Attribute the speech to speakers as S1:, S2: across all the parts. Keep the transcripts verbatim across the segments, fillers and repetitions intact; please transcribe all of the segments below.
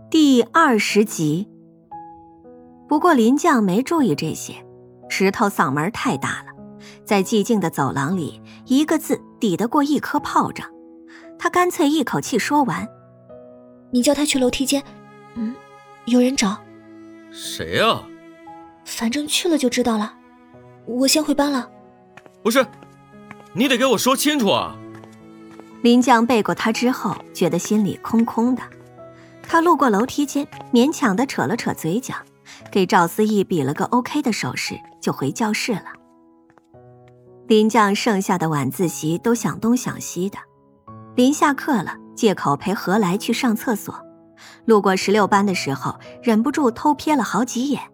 S1: 第二十集。不过林将没注意这些，石头嗓门太大了，在寂静的走廊里，一个字抵得过一颗炮仗。他干脆一口气说完：
S2: 你叫他去楼梯间，嗯，有人找。
S3: 谁啊？
S2: 反正去了就知道了，我先回班了。
S3: 不是，你得给我说清楚啊。
S1: 林将背过他之后，觉得心里空空的。他路过楼梯间，勉强地扯了扯嘴角，给赵思义比了个 OK 的手势，就回教室了。林将剩下的晚自习都想东想西的，临下课了，借口陪何来去上厕所，路过十六班的时候，忍不住偷瞥了好几眼。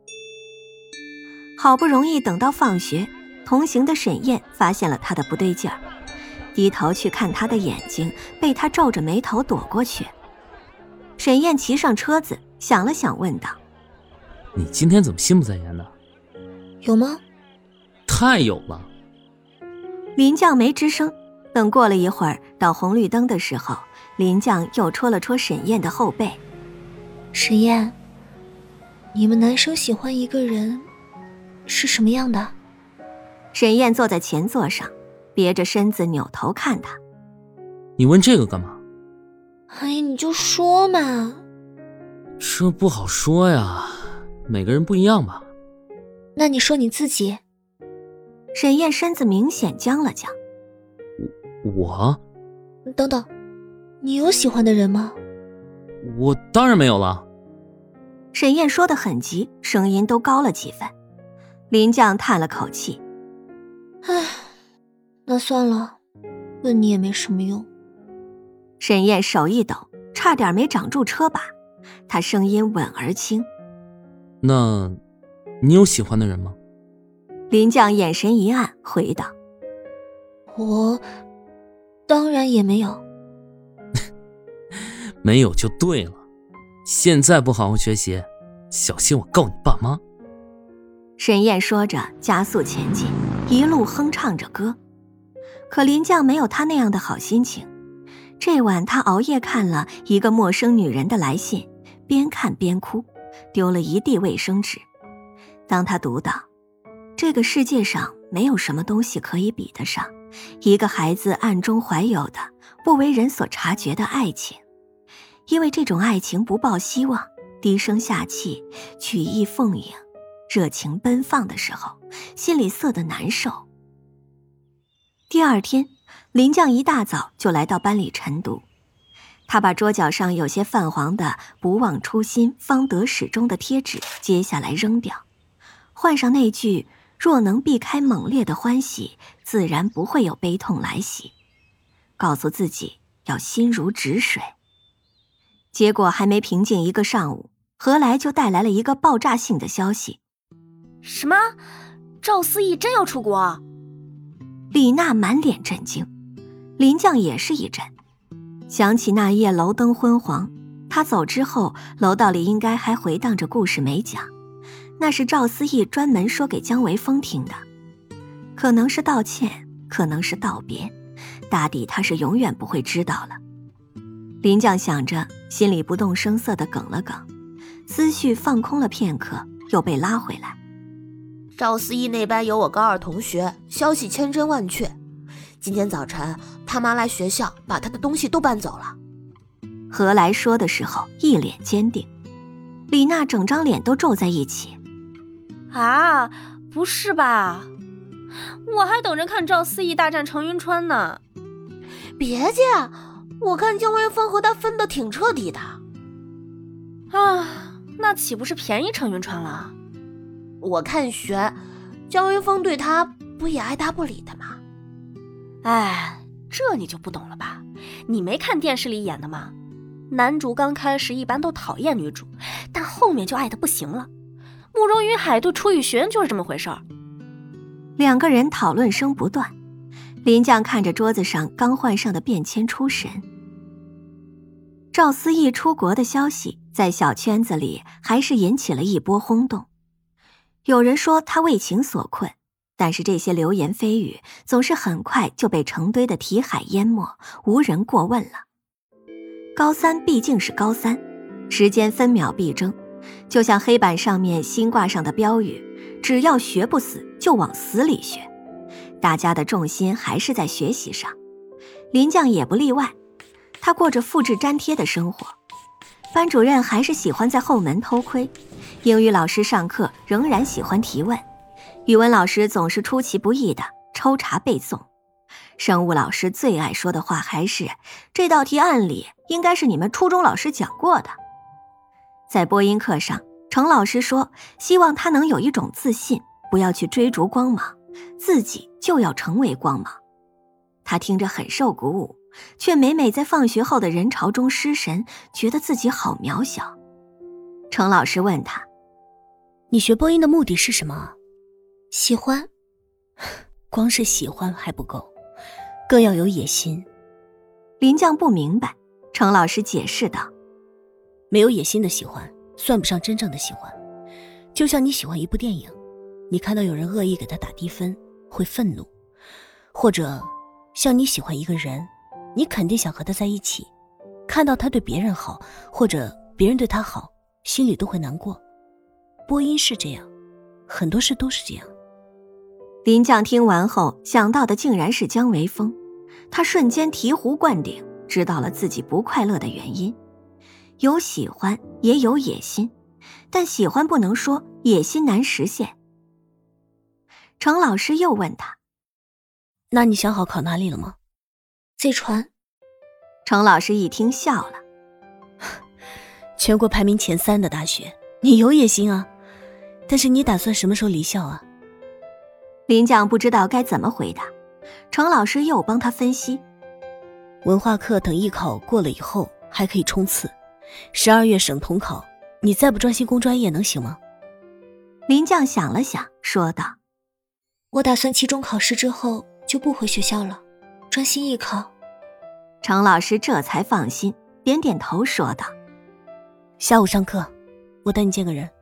S1: 好不容易等到放学，同行的沈燕发现了他的不对劲儿，低头去看他的眼睛，被他皱着眉头躲过去。沈燕骑上车子，想了想问道：
S4: 你今天怎么心不在焉的？
S2: 有吗？
S4: 太有了。
S1: 林将没吱声，等过了一会儿，到红绿灯的时候，林将又戳了戳沈燕的后背。
S2: 沈燕，你们男生喜欢一个人是什么样的？
S1: 沈燕坐在前座上，别着身子扭头看他。
S4: 你问这个干嘛？
S2: 哎呀，你就说嘛。
S4: 这不好说呀，每个人不一样吧。
S2: 那你说你自己。
S1: 沈燕身子明显僵了僵。
S4: 我？
S2: 等等，你有喜欢的人吗？
S4: 我当然没有了。
S1: 沈燕说得很急，声音都高了几分。林将叹了口气。
S2: 唉，那算了，问你也没什么用。
S1: 沈燕手一抖，差点没掌住车把，她声音稳而轻。
S4: 那你有喜欢的人吗？
S1: 林将眼神一暗，回道：
S2: 我当然也没有。
S4: 没有就对了，现在不好好学习，小心我告你爸妈。
S1: 沈燕说着加速前进，一路哼唱着歌。可林将没有他那样的好心情，这晚他熬夜看了一个陌生女人的来信，边看边哭，丢了一地卫生纸。当他读到这个世界上没有什么东西可以比得上一个孩子暗中怀有的不为人所察觉的爱情，因为这种爱情不抱希望，低声下气，曲意奉迎，热情奔放的时候，心里涩得难受。第二天，林将一大早就来到班里晨读，他把桌角上有些泛黄的不忘初心方得始终的贴纸揭下来扔掉，换上那句若能避开猛烈的欢喜，自然不会有悲痛来袭，告诉自己要心如止水。结果还没平静一个上午，何来就带来了一个爆炸性的消息。
S5: 什么？赵思义真要出国？
S1: 李娜满脸震惊，林将也是一震，想起那夜楼灯昏黄，他走之后楼道里应该还回荡着故事没讲，那是赵思义专门说给姜维峰听的，可能是道歉，可能是道别，大抵他是永远不会知道了。林将想着，心里不动声色地哽了哽，思绪放空了片刻，又被拉回来。
S5: 赵思义那班有我高二同学，消息千真万确。今天早晨他妈来学校，把他的东西都搬走了。
S1: 何来说的时候一脸坚定，李娜整张脸都皱在一起。
S5: 啊，不是吧？我还等着看赵思义大战程云川呢。别介，我看姜维峰和他分得挺彻底的。啊，那岂不是便宜程云川了？我看悬，姜维峰对他不也爱答不理的吗？哎，这你就不懂了吧？你没看电视里演的吗？男主刚开始一般都讨厌女主，但后面就爱得不行了。慕容云海对楚雨荨就是这么回事儿。
S1: 两个人讨论声不断，林将看着桌子上刚换上的便签出神。赵思义出国的消息在小圈子里还是引起了一波轰动。有人说他为情所困，但是这些流言蜚语总是很快就被成堆的题海淹没，无人过问了。高三毕竟是高三， 时间分秒必争，就像黑板上面新挂上的标语，只要学不死就往死里学。大家的重心还是在学习上，林酱也不例外，他过着复制粘贴的生活。班主任还是喜欢在后门偷窥，英语老师上课仍然喜欢提问，语文老师总是出其不意的抽查背诵，生物老师最爱说的话还是这道题按理应该是你们初中老师讲过的。在播音课上，程老师说希望他能有一种自信，不要去追逐光芒，自己就要成为光芒。他听着很受鼓舞，却每每在放学后的人潮中失神，觉得自己好渺小。程老师问他，
S5: 你学播音的目的是什么？
S2: 喜欢。
S5: 光是喜欢还不够，更要有野心。
S1: 林酱不明白，程老师解释道，
S5: 没有野心的喜欢算不上真正的喜欢。就像你喜欢一部电影，你看到有人恶意给他打低分会愤怒，或者像你喜欢一个人，你肯定想和他在一起，看到他对别人好，或者别人对他好，心里都会难过。播音是这样，很多事都是这样。
S1: 林酱听完后想到的竟然是姜维峰，他瞬间醍醐灌顶，知道了自己不快乐的原因。有喜欢也有野心，但喜欢不能说，野心难实现。程老师又问他，
S5: 那你想好考哪里了吗？
S2: 贼船。
S1: 程老师一听笑了，
S5: 全国排名前三的大学，你有野心啊，但是你打算什么时候离校啊？
S1: 林酱不知道该怎么回答，程老师又帮他分析，
S5: 文化课等艺考过了以后还可以冲刺，十二月省统考，你再不专心攻专业能行吗？
S1: 林酱想了想说道，
S2: 我打算期中考试之后就不回学校了，专心艺考。
S1: 程老师这才放心，点点头说道，
S5: 下午上课，我带你见个人。